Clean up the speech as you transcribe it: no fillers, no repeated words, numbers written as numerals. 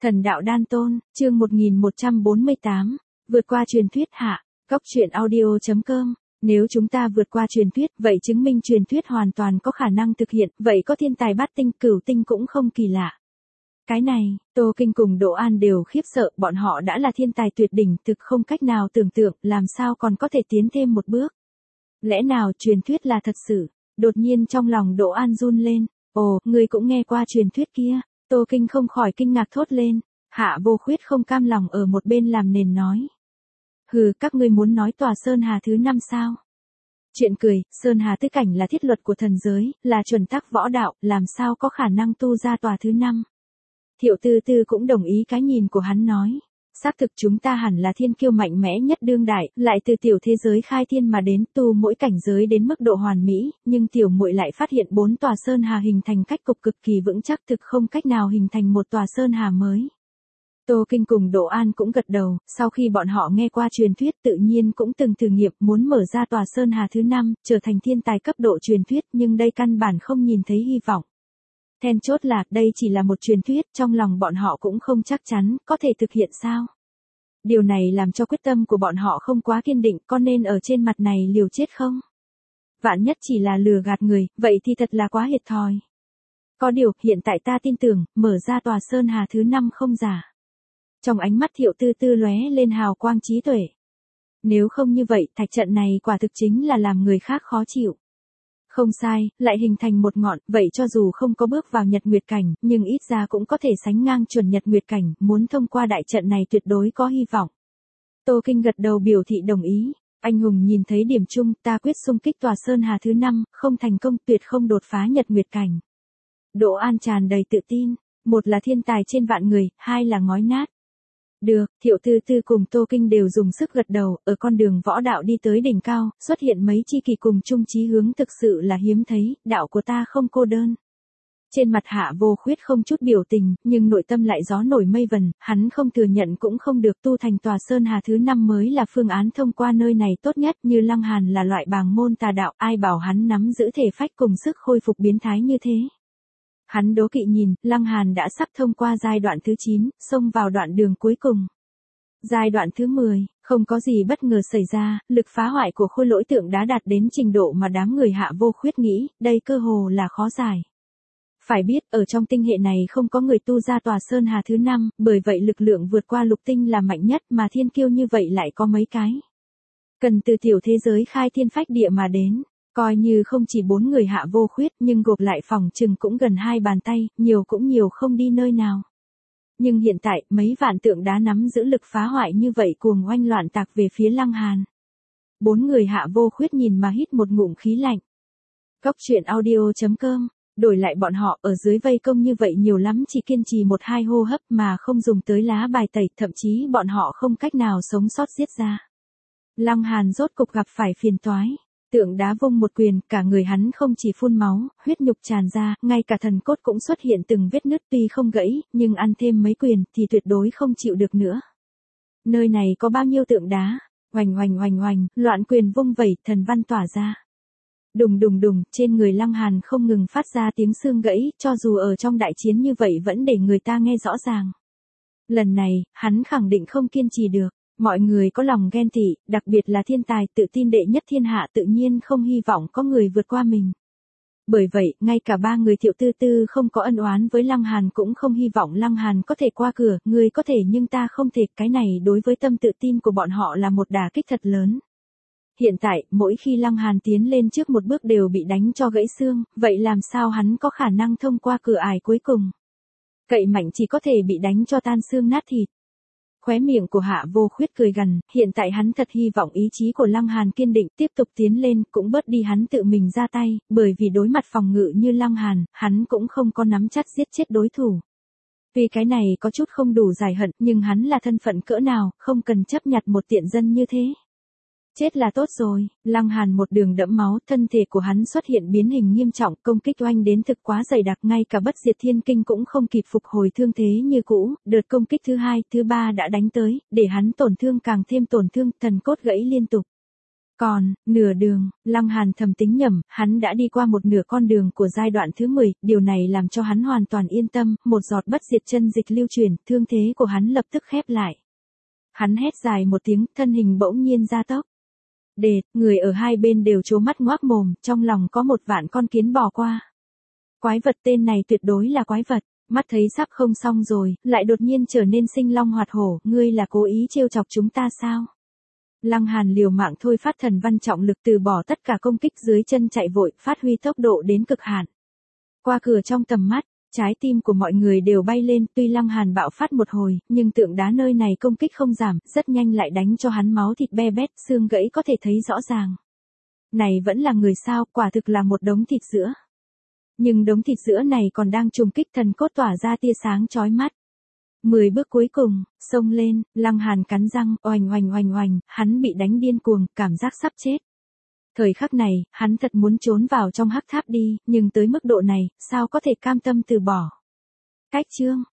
Thần đạo đan tôn, chương 1148, vượt qua truyền thuyết hạ, góc truyện audio.com. Nếu chúng ta vượt qua truyền thuyết, vậy chứng minh truyền thuyết hoàn toàn có khả năng thực hiện, vậy có thiên tài bát tinh cửu tinh cũng không kỳ lạ. Cái này, Tô Kinh cùng Đỗ An đều khiếp sợ, bọn họ đã là thiên tài tuyệt đỉnh, thực không cách nào tưởng tượng, làm sao còn có thể tiến thêm một bước. Lẽ nào truyền thuyết là thật sự? Đột nhiên trong lòng Đỗ An run lên, ồ, ngươi cũng nghe qua truyền thuyết kia. Tô Kinh không khỏi kinh ngạc thốt lên, Hạ Vô Khuyết không cam lòng ở một bên làm nền nói. Hừ, các ngươi muốn nói tòa Sơn Hà thứ 5 sao? Chuyện cười, Sơn Hà tứ cảnh là thiết luật của thần giới, là chuẩn tắc võ đạo, làm sao có khả năng tu ra tòa thứ 5? Thiệu Tư Tư cũng đồng ý cái nhìn của hắn nói. Xác thực chúng ta hẳn là thiên kiêu mạnh mẽ nhất đương đại, lại từ tiểu thế giới khai thiên mà đến, tu mỗi cảnh giới đến mức độ hoàn mỹ, nhưng tiểu muội lại phát hiện 4 tòa Sơn Hà hình thành cách cục cực kỳ vững chắc, thực không cách nào hình thành một tòa Sơn Hà mới. Tô Kinh cùng Đỗ An cũng gật đầu, sau khi bọn họ nghe qua truyền thuyết tự nhiên cũng từng thử nghiệm muốn mở ra tòa Sơn Hà thứ 5, trở thành thiên tài cấp độ truyền thuyết, nhưng đây căn bản không nhìn thấy hy vọng. Then chốt là, đây chỉ là một truyền thuyết, trong lòng bọn họ cũng không chắc chắn, có thể thực hiện sao? Điều này làm cho quyết tâm của bọn họ không quá kiên định, có nên ở trên mặt này liều chết không? Vạn nhất chỉ là lừa gạt người, vậy thì thật là quá thiệt thòi. Có điều, hiện tại ta tin tưởng, mở ra tòa Sơn Hà thứ 5 không giả. Trong ánh mắt Thiệu Tư Tư lóe lên hào quang trí tuệ. Nếu không như vậy, thạch trận này quả thực chính là làm người khác khó chịu. Không sai, lại hình thành một ngọn, vậy cho dù không có bước vào Nhật Nguyệt cảnh, nhưng ít ra cũng có thể sánh ngang chuẩn Nhật Nguyệt cảnh, muốn thông qua đại trận này tuyệt đối có hy vọng. Tô Kinh gật đầu biểu thị đồng ý, anh hùng nhìn thấy điểm chung, ta quyết xung kích tòa Sơn Hà thứ 5, không thành công tuyệt không đột phá Nhật Nguyệt cảnh. Đỗ An tràn đầy tự tin, một là thiên tài trên vạn người, hai là ngói nát. Được, Thiệu Tư Tư cùng Tô Kinh đều dùng sức gật đầu, ở con đường võ đạo đi tới đỉnh cao, xuất hiện mấy chi kỷ cùng chung chí hướng thực sự là hiếm thấy, đạo của ta không cô đơn. Trên mặt Hạ Vô Khuyết không chút biểu tình, nhưng nội tâm lại gió nổi mây vần, hắn không thừa nhận cũng không được, tu thành tòa Sơn Hà thứ 5 mới là phương án thông qua nơi này tốt nhất, như Lăng Hàn là loại bàng môn tà đạo, ai bảo hắn nắm giữ thể phách cùng sức khôi phục biến thái như thế. Hắn đố kỵ nhìn, Lăng Hàn đã sắp thông qua giai đoạn thứ 9, xông vào đoạn đường cuối cùng. Giai đoạn thứ 10, không có gì bất ngờ xảy ra, lực phá hoại của khôi lỗi tượng đã đạt đến trình độ mà đám người Hạ Vô Khuyết nghĩ, đây cơ hồ là khó giải. Phải biết, ở trong tinh hệ này không có người tu ra tòa Sơn Hà thứ 5, bởi vậy lực lượng vượt qua lục tinh là mạnh nhất, mà thiên kiêu như vậy lại có mấy cái. Cần từ tiểu thế giới khai thiên phách địa mà đến. Coi như không chỉ 4 người Hạ Vô Khuyết, nhưng gộp lại phòng chừng cũng gần 2 bàn tay, nhiều cũng nhiều không đi nơi nào. Nhưng hiện tại, mấy vạn tượng đá nắm giữ lực phá hoại như vậy cuồng oanh loạn tạc về phía Lăng Hàn. 4 người Hạ Vô Khuyết nhìn mà hít một ngụm khí lạnh. Góc truyện audio.com, đổi lại bọn họ ở dưới vây công như vậy nhiều lắm chỉ kiên trì 1-2 hô hấp mà không dùng tới lá bài tẩy, thậm chí bọn họ không cách nào sống sót giết ra. Lăng Hàn rốt cục gặp phải phiền toái. Tượng đá vung một quyền, cả người hắn không chỉ phun máu, huyết nhục tràn ra, ngay cả thần cốt cũng xuất hiện từng vết nứt, tuy không gãy, nhưng ăn thêm mấy quyền thì tuyệt đối không chịu được nữa. Nơi này có bao nhiêu tượng đá? Oành oành oành oành, loạn quyền vung vẩy, thần văn tỏa ra. Đùng đùng đùng, trên người Lăng Hàn không ngừng phát ra tiếng xương gãy, cho dù ở trong đại chiến như vậy vẫn để người ta nghe rõ ràng. Lần này, hắn khẳng định không kiên trì được. Mọi người có lòng ghen tị, đặc biệt là thiên tài tự tin đệ nhất thiên hạ tự nhiên không hy vọng có người vượt qua mình. Bởi vậy, ngay cả 3 người Thiệu Tư Tư không có ân oán với Lăng Hàn cũng không hy vọng Lăng Hàn có thể qua cửa, người có thể nhưng ta không thể, cái này đối với tâm tự tin của bọn họ là một đả kích thật lớn. Hiện tại, mỗi khi Lăng Hàn tiến lên trước một bước đều bị đánh cho gãy xương, vậy làm sao hắn có khả năng thông qua cửa ải cuối cùng? Cậy mạnh chỉ có thể bị đánh cho tan xương nát thịt. Khóe miệng của Hạ Vô Khuyết cười gằn, hiện tại hắn thật hy vọng ý chí của Lăng Hàn kiên định tiếp tục tiến lên, cũng bớt đi hắn tự mình ra tay, bởi vì đối mặt phòng ngự như Lăng Hàn, hắn cũng không có nắm chắc giết chết đối thủ. Vì cái này có chút không đủ giải hận, nhưng hắn là thân phận cỡ nào, không cần chấp nhặt một tiện dân như thế. Chết là tốt rồi, Lăng Hàn một đường đẫm máu, thân thể của hắn xuất hiện biến hình nghiêm trọng, công kích oanh đến thực quá dày đặc, ngay cả bất diệt thiên kinh cũng không kịp phục hồi thương thế như cũ, đợt công kích thứ 2, thứ 3 đã đánh tới, để hắn tổn thương càng thêm tổn thương, thần cốt gãy liên tục. Còn, nửa đường, Lăng Hàn thầm tính nhầm, hắn đã đi qua một nửa con đường của giai đoạn thứ 10, điều này làm cho hắn hoàn toàn yên tâm, một giọt bất diệt chân dịch lưu chuyển, thương thế của hắn lập tức khép lại. Hắn hét dài một tiếng, thân hình bỗng nhiên gia tốc. Đệt, người ở hai bên đều trố mắt ngoác mồm, trong lòng có một vạn con kiến bò qua. Quái vật tên này tuyệt đối là quái vật, mắt thấy sắp không xong rồi, lại đột nhiên trở nên sinh long hoạt hổ, ngươi là cố ý trêu chọc chúng ta sao? Lăng Hàn liều mạng thôi phát thần văn trọng lực từ bỏ tất cả công kích dưới chân chạy vội, phát huy tốc độ đến cực hạn. Qua cửa trong tầm mắt, trái tim của mọi người đều bay lên, tuy Lăng Hàn bạo phát một hồi, nhưng tượng đá nơi này công kích không giảm, rất nhanh lại đánh cho hắn máu thịt be bét, xương gãy có thể thấy rõ ràng. Này vẫn là người sao, quả thực là một đống thịt sữa. Nhưng đống thịt sữa này còn đang trùng kích thần cốt tỏa ra tia sáng chói mắt. 10 bước cuối cùng, xông lên, Lăng Hàn cắn răng, oành oành oành oành, hắn bị đánh điên cuồng, cảm giác sắp chết. Thời khắc này, hắn thật muốn trốn vào trong hắc tháp đi, nhưng tới mức độ này, sao có thể cam tâm từ bỏ. Cách chương